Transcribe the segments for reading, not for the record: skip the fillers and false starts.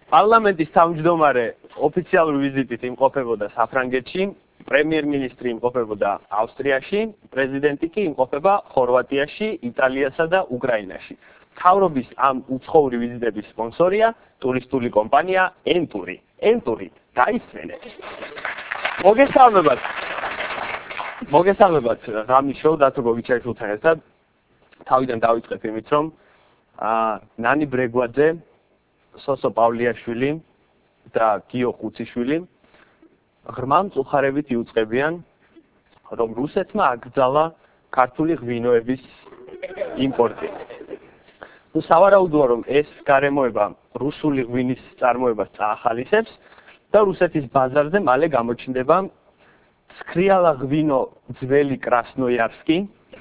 პარლამენტის თავმჯდომარე ოფიციალური ვიზიტით იმყოფებოდა საფრანგეთში, პრემიერ-მინისტრი იმყოფებოდა ავსტრიაში, პრეზიდენტი კი იმყოფება ხორვატიაში, იტალიასა და უკრაინაში. მთავრობის ამ უცხოური ვიზიტების სპონსორია ტურისტული კომპანია Enturi. Enturi გაისმენეთ. მოგესალმებათ რამის შოუ დათო გოგიჩაიშვილთან ერთად. თავიდან დავიწყებ იმით, რომ ნანი ბრეგვაძე, სოსო პავლიაშვილი და გიო ხუციშვილი ღრმა მწუხარებით იუწყებიან, რომ რუსეთმა აკრძალა ქართული ღვინოების იმპორტი. სავარაუდოა, რომ ეს გარემოება რუსული ღვინის წარმოებას წაახალისებს და რუსეთის ბაზარზე მალე გამოჩნდება ცქრიალა ღვინო ძველი კრასნოიარსკი,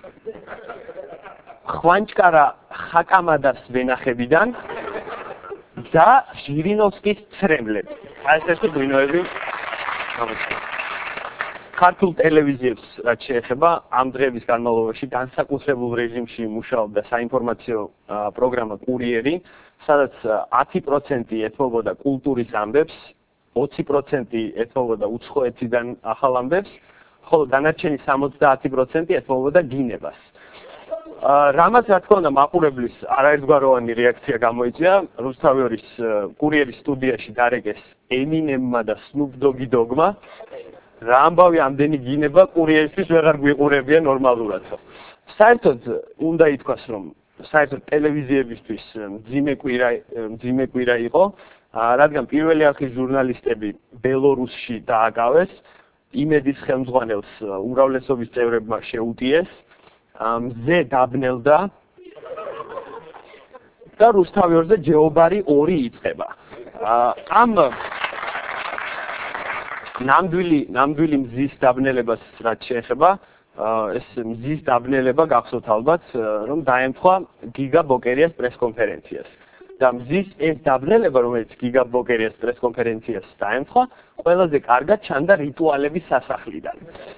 ხვანჭკარა ხაკამადას ვენახებიდან და ჟირინოვსკის ცრემლები. ეს ერთი ღვინოები გამოჩნდება. ქართულ ტელევიზიებს რაც შეეხება, ამ დღეების განმავლობაში განსაკუთრებულ რეჟიმში მუშაობდა საინფორმაციო პროგრამა კურიერი, სადაც 10% ეთმობოდა კულტურის ამბებს, 20% ეთმობოდა უცხოეთიდან ახალ ამბებს, ხოლო დანარჩენი 70% ეთმობოდა გინებას. რამაც რა თქმა უნდა მაყურებლის არაერთგვაროვანი რეაქცია გამოიწვია, რუსთავიორის კურიერის სტუდიაში დარეკეს ემინემმა და სნუპ დოგი დოგმა. რა ამბავი ამდენი გინება კურიერისთვის ვეღარ გვიყურებია ნორმალურად. საერთოდ უნდა ითქვას, რომ საერთოდ ტელევიზიებისთვის მძიმე კვირა იყო, რადგან პირველი არხის ჟურნალისტები ბელორუსში დააკავეს, იმედის ხელმძღვანელს უმრავლესობის წევრებმა შეუტიეს, მზე დაბნელდა და რუსთავიორზე ჯეობარი 2 იწყება. ამ ნამდვილი მზის დაბნელებას რაც შეეხება, ეს მზის დაბნელება გახსოვთ ალბათ, რომ დაემთხვა გიგა ბოკერიას პრესკონფერენციას. და მზის ეს დაბნელება, რომელიც გიგა ბოკერიას პრესკონფერენციას დაემთხვა, ყველაზე კარგად ჩანდა რიტუალების სასახლიდან.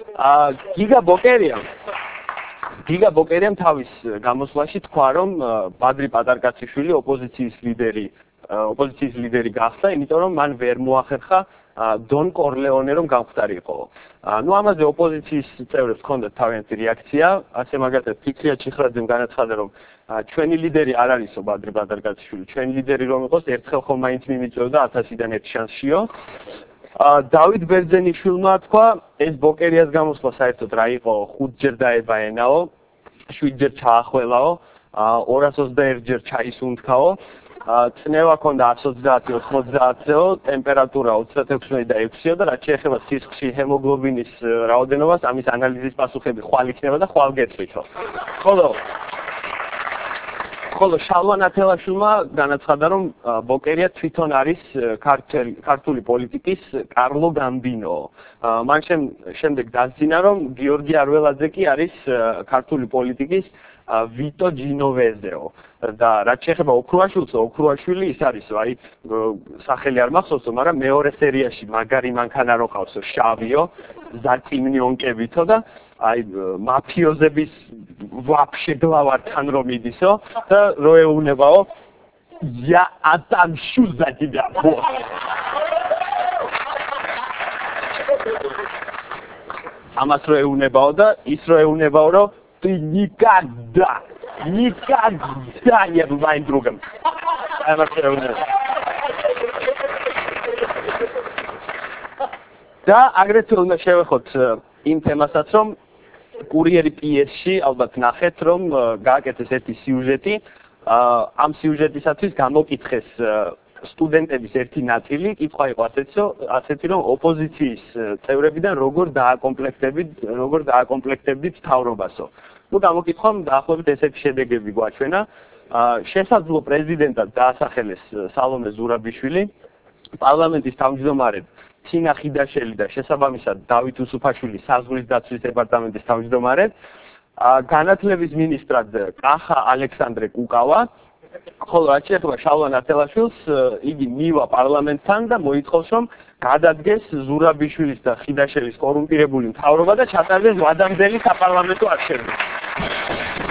გიგა ბოკერიამ თავის გამოსვლაში თქვა, რომ ბადრი პატარკაციშვილი ოპოზიციის ლიდერი გახდა, იმიტომ რომ მან ვერ მოახერხა დონ კორლეონე რომ გამხდარიყო. ამაზე ოპოზიციის წევრებს ჰქონდათ თავიანთი რეაქცია, ასე მაგალითად ფიქრია ჩიხრაძემ განაცხადა, რომ ჩვენი ლიდერი არ არისო ბადრი პატარკაციშვილი, ჩვენი ლიდერი რომ იყოს, ერთხელ ხომ მაინც მიმიწევდა 1000-დან 1 შანსშიო. დავით ბერძენიშვილმა თქვა, ეს ბოკერიას გამოსვლა საერთოდ რა იყო, 5 ჯერ დაებაენაო, 7 ჯერ ჩაახველაო, 221 ჯერ ჩაისუნთქაო. წნევა ქონდა 130-90-ო, ტემპერატურა 36-6-ო და რაც შეეხება სისხლში ჰემოგლობინის რაოდენობას, ამის ანალიზის პასუხები ხვალ იქნება და ხვალ გეცვითო. ხოლო შალვა ნათელაშვილმა განაცხადა, რომ ბოკერია თვითონ არის ქართული პოლიტიკის კარლო გამბინო. მან შემდეგ დასძინა, რომ გიორგი არველაძე კი არის ქართული პოლიტიკის ვიტო ჯინოვეზეო. და რაც შეეხება ოქრუაშვილი ის არის, აი სახელი არ მახსოვსო, მაგრამ მეორე სერიაში მაგარი მანქანა რო ყავსო, შავიო, ზაწიმნიონკებითო და აი მაფიოზების ვაფშე გლავართან რომ მიდისო და რო ეუნებაო я отомщу за тебя. ამას რო ეუნებაო და ის რო ეუნებაო, რომ ты никогда не был моим другом. და აგრეთვე უნდა შევეხოთ იმ თემასაც, რომ კურიერი პიესში ალბათ ნახეთ, რომ გააკეთეს ერთი სიუჟეტი. ამ სიუჟეტისათვის გამოკითხეს სტუდენტების ერთი ნაწილი, კითხვა იყო ასეთი, რომ ოპოზიციის წევრებიდან როგორ დააკომპლექტებდით მთავრობასო. გამოკითხვამ დაახლოებით ესეთი შედეგები გვაჩვენა. შესაძლო პრეზიდენტად დაასახელეს სალომე ზურაბიშვილი, პარლამენტის თავმჯდომარედ თინა ხიდაშელი და შესაბამისად დავით უსუფაშვილი საზღვრის დაცვის დეპარტამენტის თავმჯდომარედ, განათლების მინისტრად კახა ალექსანდრე კუკავა, ხოლო რაც შეეხება შალვა ნათელაშვილს, იგი მივა პარლამენტთან და მოითხოვს, რომ გადადგეს ზურაბიშვილის და ხიდაშელის კორუმპირებული მთავრობა და ჩატარდეს ვადამდელი საპარლამენტო არჩევნები.